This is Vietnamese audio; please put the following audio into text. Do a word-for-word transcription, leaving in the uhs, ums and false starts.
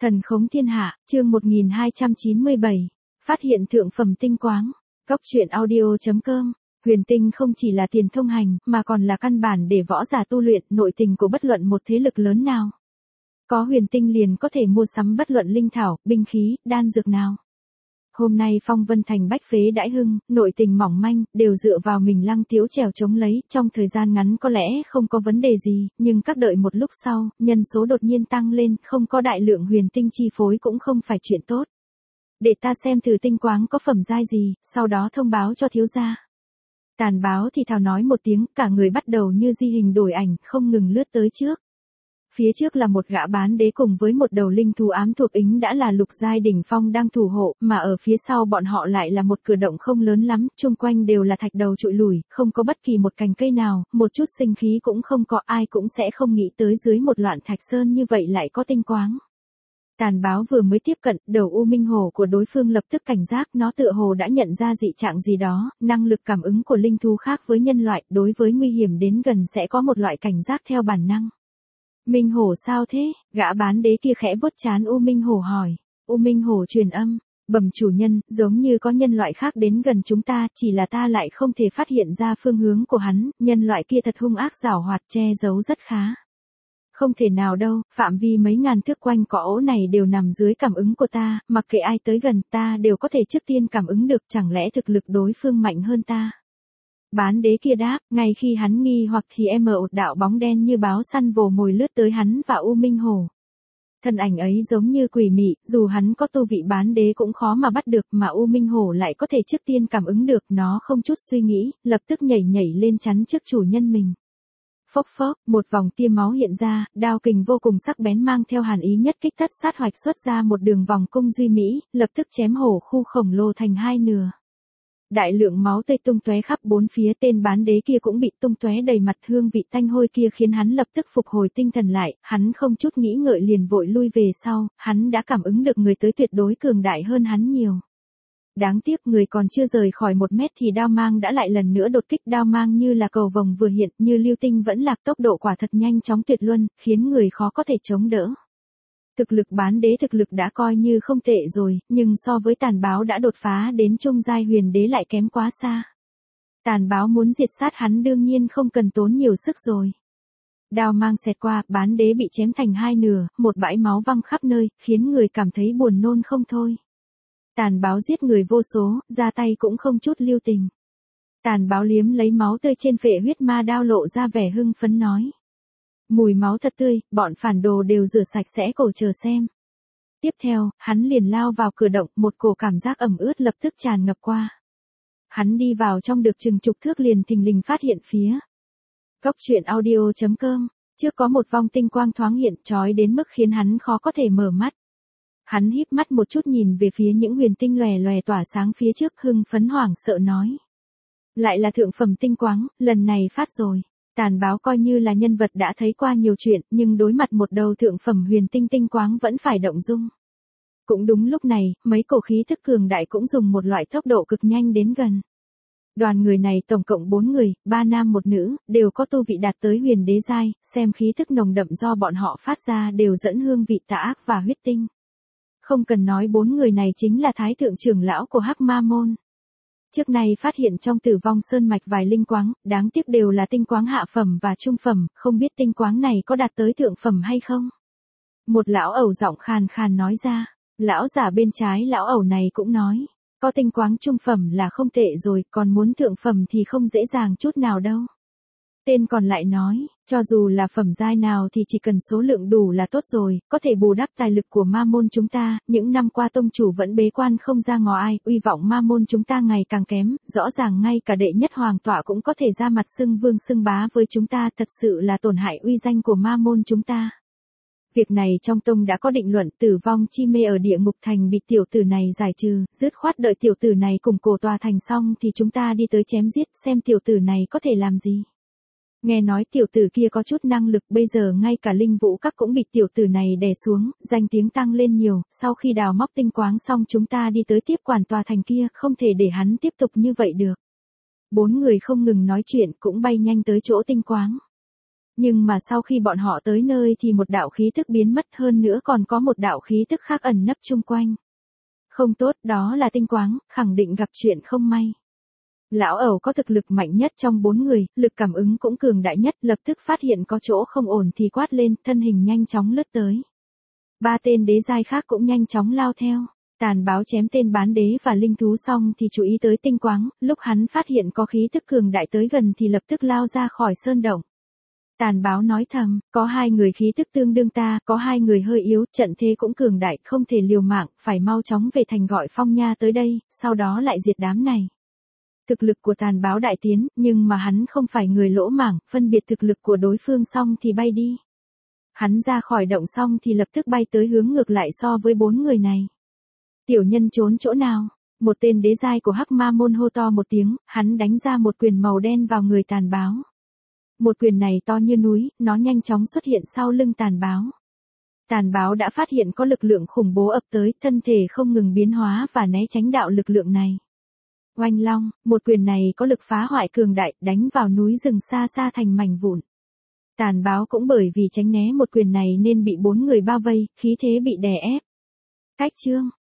Thần khống thiên hạ, chương một nghìn hai trăm chín mươi bảy. Phát hiện thượng phẩm tinh quáng. Cóc truyện audio chấm com. Huyền tinh không chỉ là tiền thông hành, mà còn là căn bản để võ giả tu luyện nội tình của bất luận một thế lực lớn nào. Có huyền tinh liền có thể mua sắm bất luận linh thảo, binh khí, đan dược nào. Hôm nay Phong Vân Thành bách phế đãi hưng, nội tình mỏng manh, đều dựa vào mình Lăng Tiếu trèo chống lấy, trong thời gian ngắn có lẽ không có vấn đề gì, nhưng các đợi một lúc sau, nhân số đột nhiên tăng lên, không có đại lượng huyền tinh chi phối cũng không phải chuyện tốt. Để ta xem thử tinh quáng có phẩm giai gì, sau đó thông báo cho thiếu gia. Tàn báo thì thào nói một tiếng, cả người bắt đầu như di hình đổi ảnh, không ngừng lướt tới trước. Phía trước là một gã bán đế cùng với một đầu linh thú ám thuộc ính đã là lục giai đỉnh phong đang thủ hộ, mà ở phía sau bọn họ lại là một cửa động không lớn lắm, chung quanh đều là thạch đầu trụi lủi, không có bất kỳ một cành cây nào, một chút sinh khí cũng không có, ai cũng sẽ không nghĩ tới dưới một loạn thạch sơn như vậy lại có tinh quáng. Tàn báo vừa mới tiếp cận, đầu U Minh Hổ của đối phương lập tức cảnh giác, nó tựa hồ đã nhận ra dị trạng gì đó, năng lực cảm ứng của linh thú khác với nhân loại, đối với nguy hiểm đến gần sẽ có một loại cảnh giác theo bản năng. Minh Hổ sao thế? Gã bán đế kia khẽ vuốt trán U Minh Hổ hỏi. U Minh Hổ truyền âm, bẩm chủ nhân, giống như có nhân loại khác đến gần chúng ta, chỉ là ta lại không thể phát hiện ra phương hướng của hắn, nhân loại kia thật hung ác giảo hoạt che giấu rất khá. Không thể nào đâu, phạm vi mấy ngàn thước quanh cỏ ổ này đều nằm dưới cảm ứng của ta, mặc kệ ai tới gần ta đều có thể trước tiên cảm ứng được, chẳng lẽ thực lực đối phương mạnh hơn ta. Bán đế kia đáp, ngay khi hắn nghi hoặc thì em ở một đạo bóng đen như báo săn vồ mồi lướt tới hắn và U Minh Hổ. Thân ảnh ấy giống như quỷ mị, dù hắn có tu vị bán đế cũng khó mà bắt được, mà U Minh Hổ lại có thể trước tiên cảm ứng được, nó không chút suy nghĩ, lập tức nhảy nhảy lên chắn trước chủ nhân mình. Phốc phốc, một vòng tia máu hiện ra, đao kình vô cùng sắc bén mang theo hàn ý nhất kích thất sát hoạch xuất ra một đường vòng cung duy mỹ, lập tức chém hổ khu khổng lồ thành hai nửa. Đại lượng máu tươi tung tóe khắp bốn phía, tên bán đế kia cũng bị tung tóe đầy mặt, hương vị tanh hôi kia khiến hắn lập tức phục hồi tinh thần lại, hắn không chút nghĩ ngợi liền vội lui về sau, hắn đã cảm ứng được người tới tuyệt đối cường đại hơn hắn nhiều. Đáng tiếc người còn chưa rời khỏi một mét thì đao mang đã lại lần nữa đột kích, đao mang như là cầu vồng vừa hiện, như lưu tinh vẫn lạc, tốc độ quả thật nhanh chóng tuyệt luân, khiến người khó có thể chống đỡ. Thực lực bán đế thực lực đã coi như không tệ rồi, nhưng so với tàn báo đã đột phá đến trung giai huyền đế lại kém quá xa. Tàn báo muốn diệt sát hắn đương nhiên không cần tốn nhiều sức rồi. Đao mang xẹt qua, bán đế bị chém thành hai nửa, một bãi máu văng khắp nơi, khiến người cảm thấy buồn nôn không thôi. Tàn báo giết người vô số, ra tay cũng không chút lưu tình. Tàn báo liếm lấy máu tươi trên phệ huyết ma đao lộ ra vẻ hưng phấn nói. Mùi máu thật tươi, bọn phản đồ đều rửa sạch sẽ cổ chờ xem. Tiếp theo, hắn liền lao vào cửa động, một cổ cảm giác ẩm ướt lập tức tràn ngập qua. Hắn đi vào trong được chừng chục thước liền thình lình phát hiện phía. Cóc truyện audio chấm com, trước có một vòng tinh quang thoáng hiện chói đến mức khiến hắn khó có thể mở mắt. Hắn híp mắt một chút nhìn về phía những huyền tinh lòe lòe tỏa sáng phía trước, hưng phấn hoảng sợ nói. Lại là thượng phẩm tinh quáng, lần này phát rồi. Tàn báo coi như là nhân vật đã thấy qua nhiều chuyện, nhưng đối mặt một đầu thượng phẩm huyền tinh tinh quáng vẫn phải động dung. Cũng đúng lúc này, mấy cổ khí thức cường đại cũng dùng một loại tốc độ cực nhanh đến gần. Đoàn người này tổng cộng bốn người, ba nam một nữ, đều có tu vị đạt tới huyền đế giai, xem khí thức nồng đậm do bọn họ phát ra đều dẫn hương vị tà ác và huyết tinh. Không cần nói bốn người này chính là thái thượng trưởng lão của Hắc Ma Môn. Trước nay phát hiện trong Tử Vong Sơn mạch vài linh quáng, đáng tiếc đều là tinh quáng hạ phẩm và trung phẩm, không biết tinh quáng này có đạt tới thượng phẩm hay không. Một lão ẩu giọng khàn khàn nói ra, lão giả bên trái lão ẩu này cũng nói, có tinh quáng trung phẩm là không tệ rồi, còn muốn thượng phẩm thì không dễ dàng chút nào đâu. Tên còn lại nói, cho dù là phẩm giai nào thì chỉ cần số lượng đủ là tốt rồi, có thể bù đắp tài lực của ma môn chúng ta, những năm qua tông chủ vẫn bế quan không ra ngò ai, uy vọng ma môn chúng ta ngày càng kém, rõ ràng ngay cả đệ nhất hoàng tọa cũng có thể ra mặt xưng vương xưng bá với chúng ta, thật sự là tổn hại uy danh của ma môn chúng ta. Việc này trong tông đã có định luận, tử vong chi mê ở địa ngục thành bị tiểu tử này giải trừ, dứt khoát đợi tiểu tử này cùng cổ tòa thành xong thì chúng ta đi tới chém giết xem tiểu tử này có thể làm gì. Nghe nói tiểu tử kia có chút năng lực, bây giờ ngay cả linh vũ các cũng bị tiểu tử này đè xuống, danh tiếng tăng lên nhiều, sau khi đào móc tinh quáng xong chúng ta đi tới tiếp quản tòa thành kia, không thể để hắn tiếp tục như vậy được. Bốn người không ngừng nói chuyện cũng bay nhanh tới chỗ tinh quáng. Nhưng mà sau khi bọn họ tới nơi thì một đạo khí tức biến mất, hơn nữa còn có một đạo khí tức khác ẩn nấp chung quanh. Không tốt, đó là tinh quáng, khẳng định gặp chuyện không may. Lão ẩu có thực lực mạnh nhất trong bốn người, lực cảm ứng cũng cường đại nhất, lập tức phát hiện có chỗ không ổn thì quát lên, thân hình nhanh chóng lướt tới. Ba tên đế giai khác cũng nhanh chóng lao theo. Tàn báo chém tên bán đế và linh thú xong thì chú ý tới tinh quáng, lúc hắn phát hiện có khí tức cường đại tới gần thì lập tức lao ra khỏi sơn động. Tàn báo nói thầm, có hai người khí tức tương đương ta, có hai người hơi yếu, trận thế cũng cường đại, không thể liều mạng, phải mau chóng về thành gọi Phong Nha tới đây, sau đó lại diệt đám này. Thực lực của tàn báo đại tiến, nhưng mà hắn không phải người lỗ mảng, phân biệt thực lực của đối phương xong thì bay đi. Hắn ra khỏi động xong thì lập tức bay tới hướng ngược lại so với bốn người này. Tiểu nhân trốn chỗ nào? Một tên đế giai của Hắc Ma môn hô to một tiếng, hắn đánh ra một quyền màu đen vào người tàn báo. Một quyền này to như núi, nó nhanh chóng xuất hiện sau lưng tàn báo. Tàn báo đã phát hiện có lực lượng khủng bố ập tới, thân thể không ngừng biến hóa và né tránh đạo lực lượng này. Oanh long, một quyền này có lực phá hoại cường đại, đánh vào núi rừng xa xa thành mảnh vụn. Tàn báo cũng bởi vì tránh né một quyền này nên bị bốn người bao vây, khí thế bị đè ép. Cách chương